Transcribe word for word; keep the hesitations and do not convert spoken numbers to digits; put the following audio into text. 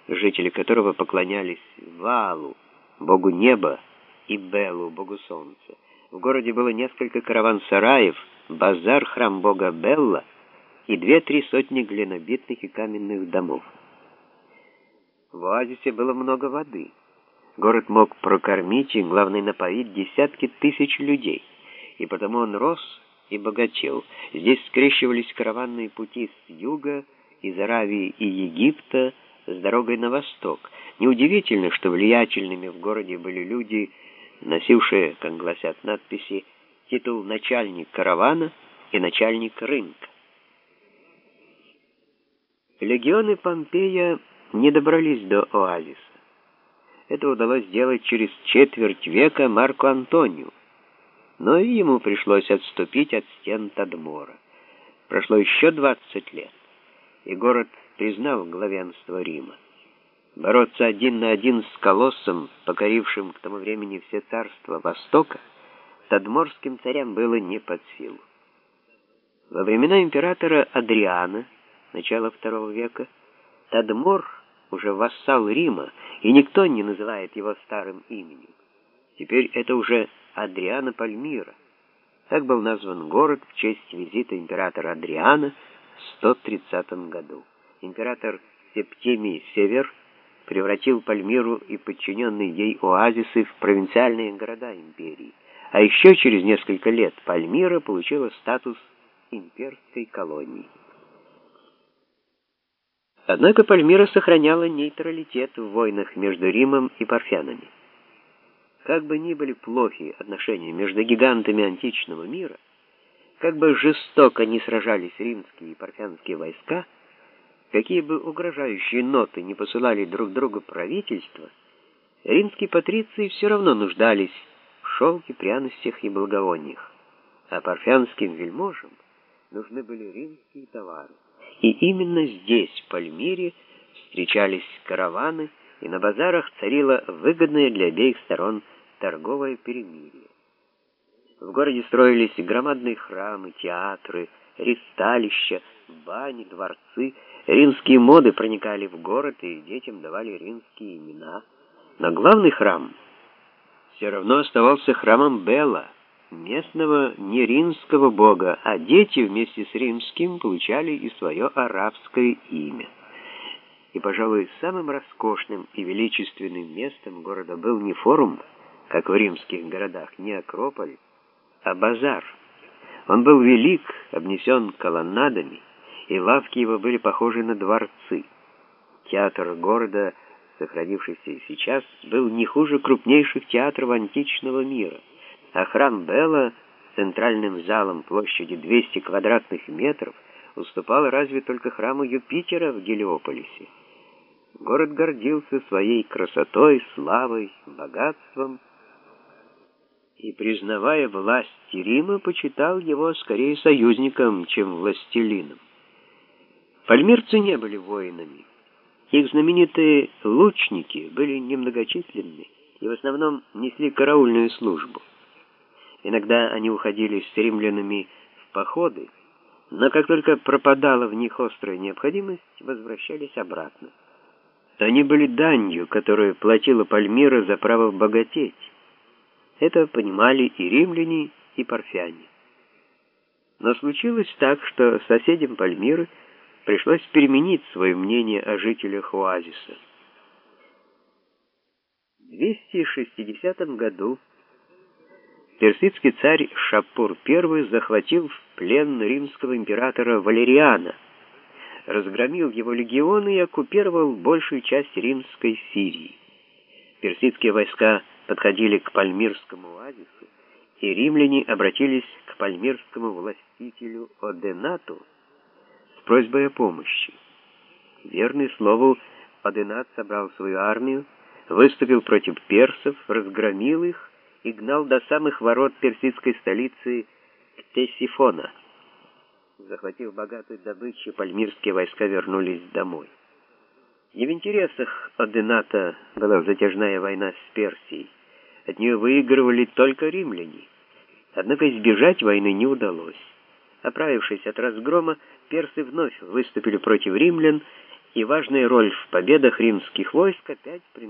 жители которого поклонялись Ваалу, богу неба, и Белу, богу солнца. В городе было несколько караван-сараев, базар, храм бога Белла и две-три сотни глинобитных и каменных домов. В оазисе было много воды. Город мог прокормить и, главное, напоить десятки тысяч людей, и потому он рос и богател. Здесь скрещивались караванные пути с юга, из Аравии и Египта, с дорогой на восток. Неудивительно, что влиятельными в городе были люди, носившие, как гласят надписи, титул начальник каравана и начальник рынка. Легионы Помпея не добрались до оазиса. Это удалось сделать через четверть века Марку Антонию, но и ему пришлось отступить от стен Тадмора. Прошло еще двадцать лет, и город признал главенство Рима. Бороться один на один с колоссом, покорившим к тому времени все царства Востока, тадморским царям было не под силу. Во времена императора Адриана, начала второго века, Тадмор уже вассал Рима, и никто не называет его старым именем. Теперь это уже Адриано Пальмира. Так был назван город в честь визита императора Адриана в сто тридцатом году. Император Септимий Север превратил Пальмиру и подчиненные ей оазисы в провинциальные города империи. А еще через несколько лет Пальмира получила статус имперской колонии. Однако Пальмира сохраняла нейтралитет в войнах между Римом и парфянами. Как бы ни были плохи отношения между гигантами античного мира, как бы жестоко ни сражались римские и парфянские войска, какие бы угрожающие ноты не посылали друг другу правительства, римские патриции все равно нуждались в шелке, пряностях и благовониях, а парфянским вельможам нужны были римские товары. И именно здесь, в Пальмире, встречались караваны, и на базарах царило выгодное для обеих сторон торговое перемирие. В городе строились громадные храмы, театры, ристалища, бани, дворцы. Римские моды проникали в город, и детям давали римские имена. Но главный храм все равно оставался храмом Белла, местного не римского бога, а дети вместе с римским получали и свое арабское имя. И, пожалуй, самым роскошным и величественным местом города был не форум, как в римских городах, не Акрополь, а базар. Он был велик, обнесен колоннадами, и лавки его были похожи на дворцы. Театр города, сохранившийся и сейчас, был не хуже крупнейших театров античного мира, а храм Белла с центральным залом площадью двести квадратных метров уступал разве только храму Юпитера в Гелиополисе. Город гордился своей красотой, славой, богатством, и, признавая власть Рима, почитал его скорее союзником, чем властелином. Пальмирцы не были воинами. Их знаменитые лучники были немногочисленны и в основном несли караульную службу. Иногда они уходили с римлянами в походы, но как только пропадала в них острая необходимость, возвращались обратно. Они были данью, которую платила Пальмира за право богатеть. Это понимали и римляне, и парфяне. Но случилось так, что соседям Пальмиры пришлось переменить свое мнение о жителях оазиса. В двести шестидесятом году персидский царь Шапур I захватил в плен римского императора Валериана, разгромил его легионы и оккупировал большую часть римской Сирии. Персидские войска подходили к Пальмирскому оазису, и римляне обратились к пальмирскому властителю Оденату с просьбой о помощи. Верный слову, Оденат собрал свою армию, выступил против персов, разгромил их и гнал до самых ворот персидской столицы Ктесифона. Захватив богатую добычу, пальмирские войска вернулись домой. Не в интересах Одената была затяжная война с Персией. От нее выигрывали только римляне. Однако избежать войны не удалось. Оправившись от разгрома, персы вновь выступили против римлян, и важная роль в победах римских войск опять